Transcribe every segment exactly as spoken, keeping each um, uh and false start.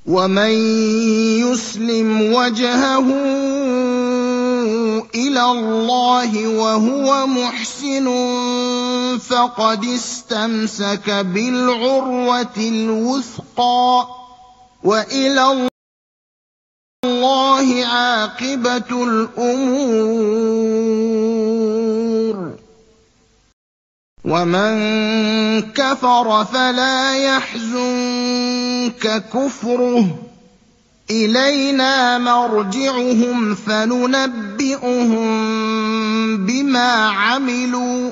ومن يسلم وجهه إلى الله وهو محسن فقد استمسك بالعروة الوثقى وإلى الله عاقبة الأمور. ومن كفر فلا يحزنك كفره إلينا مرجعهم فننبئهم بما عملوا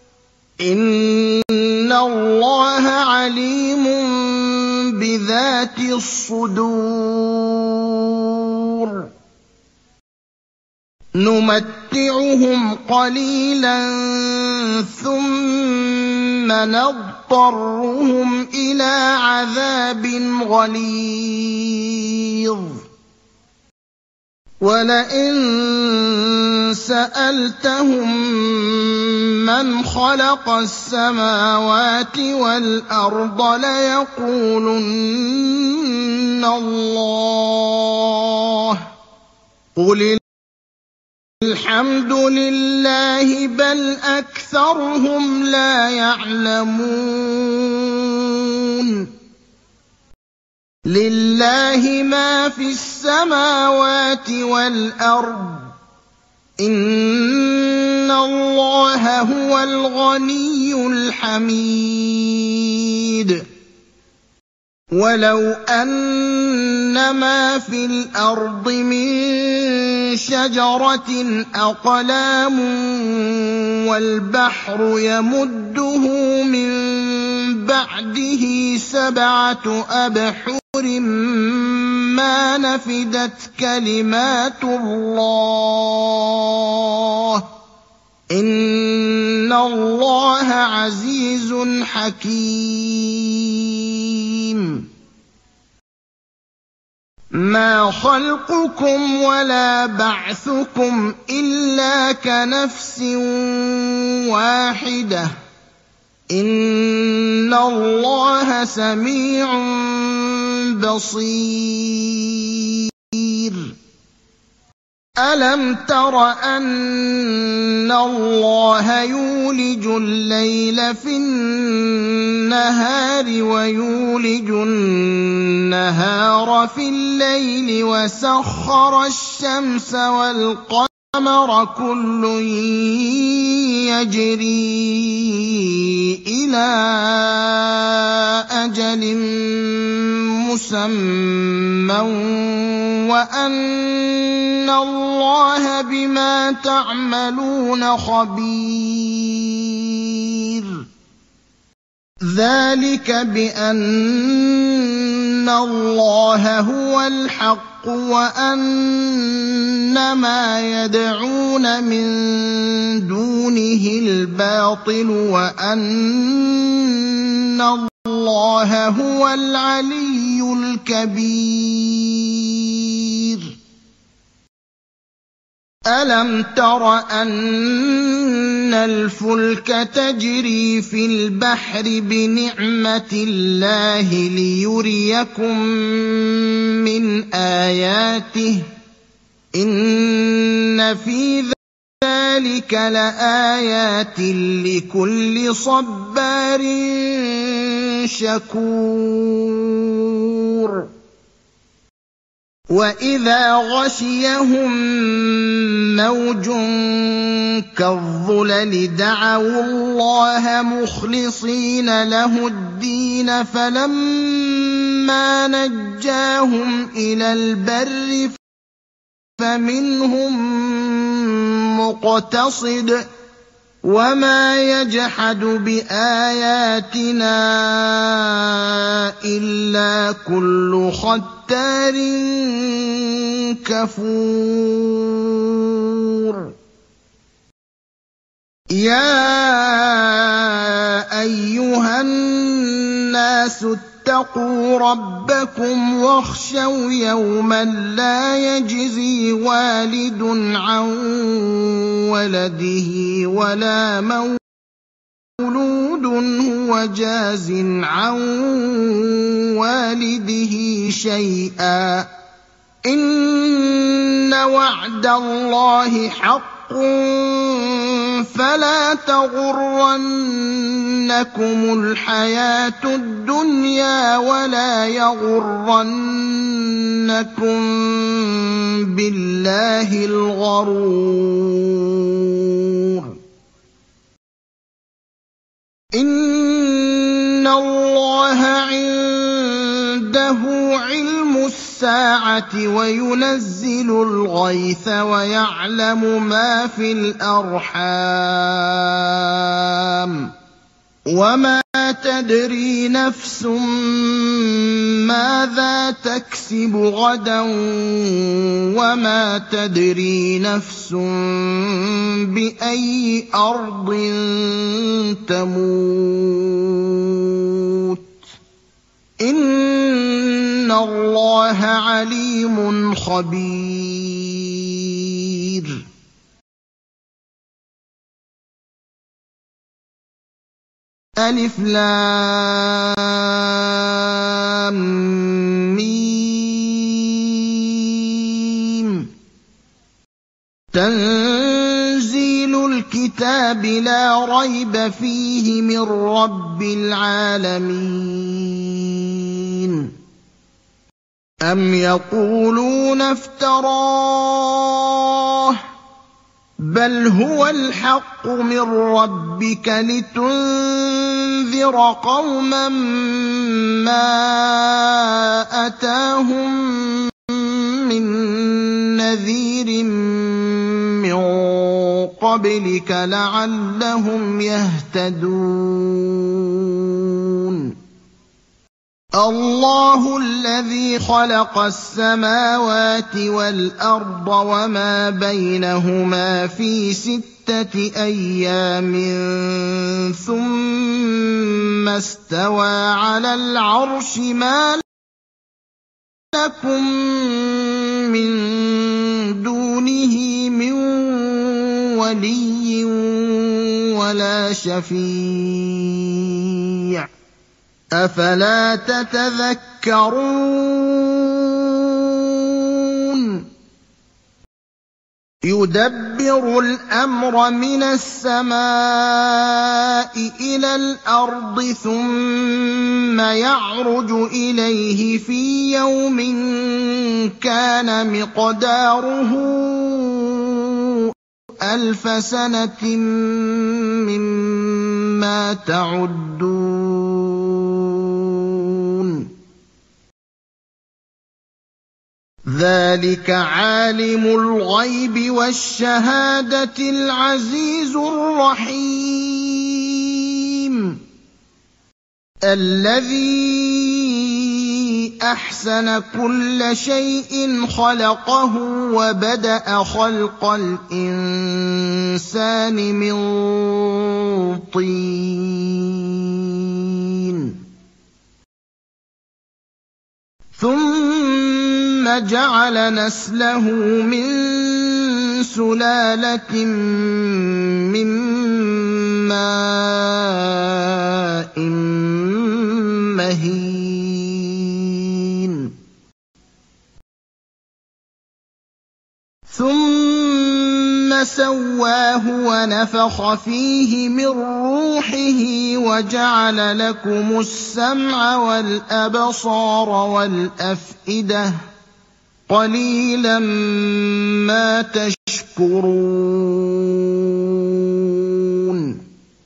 إن الله عليم بذات الصدور. نمتعهم قليلا ثم نضطرهم إلى عذاب غليظ. ولئن سألتهم من خلق السماوات والأرض ليقولن الله قل الحمد لله بل أكثرهم لا يعلمون. لله ما في السماوات والأرض إن الله هو الغني الحميد. ولو أن ما في الأرض من شجرة أقلام والبحر يمده من بعده سبعة أبحر ما نفدت كلمات الله إن الله عزيز حكيم. ما خلقكم ولا بعثكم إلا كنفس واحدة إن الله سميع بصير. ألم تر أن الله يولج الليل في النهار ويولج النهار في الليل وسخر الشمس والقمر كل يجري إلى أجل مسمى وأن الله بما تعملون خبير. ذلك بأن الله هو الحق وأن ما يدعون من دونه الباطل وأن الله هو العلي الكبير. ألم تر أن الفلك تجري في البحر بنعمة الله ليريكم من آياته إن في ذلك لآيات لكل صبار شكور. وإذا غشيهم موج كالظلل دعوا الله مخلصين له الدين فلما نجاهم إلى البر فمنهم مقتصد وما يجحد بآياتنا إلا كل ختار كفور. يا أيها الناس اتقوا ربكم واخشوا يوما لا يجزي والد عن ولده ولا مولود هو جاز عن والده والده شيئا ۚ إن وعد الله حق فلا تغرنكم الحياة الدنيا ولا يغرنكم بالله الغرور. إن الله عنده علم الساعة وينزل الغيث ويعلم ما في الأرحام، وما تدري نفس ماذا تكسب غدا وما تدري نفس بأي أرض تموت، إن الله عليم خبير. ألف لام ميم. تنزيل الكتاب لا ريب فيه من رب العالمين. أم يقولون افتراه، بل هو الحق من ربك لتنذر قوما ما أتاهم من نذير من قبلك لعلهم يهتدون. الله الذي خلق السماوات والأرض وما بينهما في ستة أيام ثم استوى على العرش، ما لكم من دونه من ولي ولا شفيع، أفلا تتذكرون. يدبر الأمر من السماء إلى الأرض ثم يعرج إليه في يوم كان مقداره ألف سنة مما تعدون. ذلك عالم الغيب والشهادة العزيز الرحيم، الذي أحسن كل شيء خلقه وبدأ خلق الإنسان من طين، ثم جعل نسله من سلالة من ماء مهين، ثم سواه ونفخ فيه من روحه وجعل لكم السمع والأبصار والأفئدة، قليلا ما تشكرون.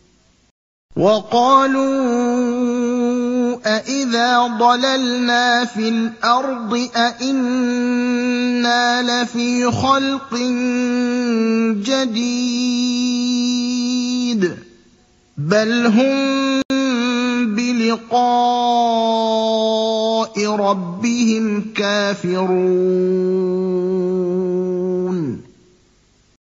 وقالوا أإذا ضللنا في الأرض أإنا لفي خلق جديد، بل هم بلقاء ربهم كافرون.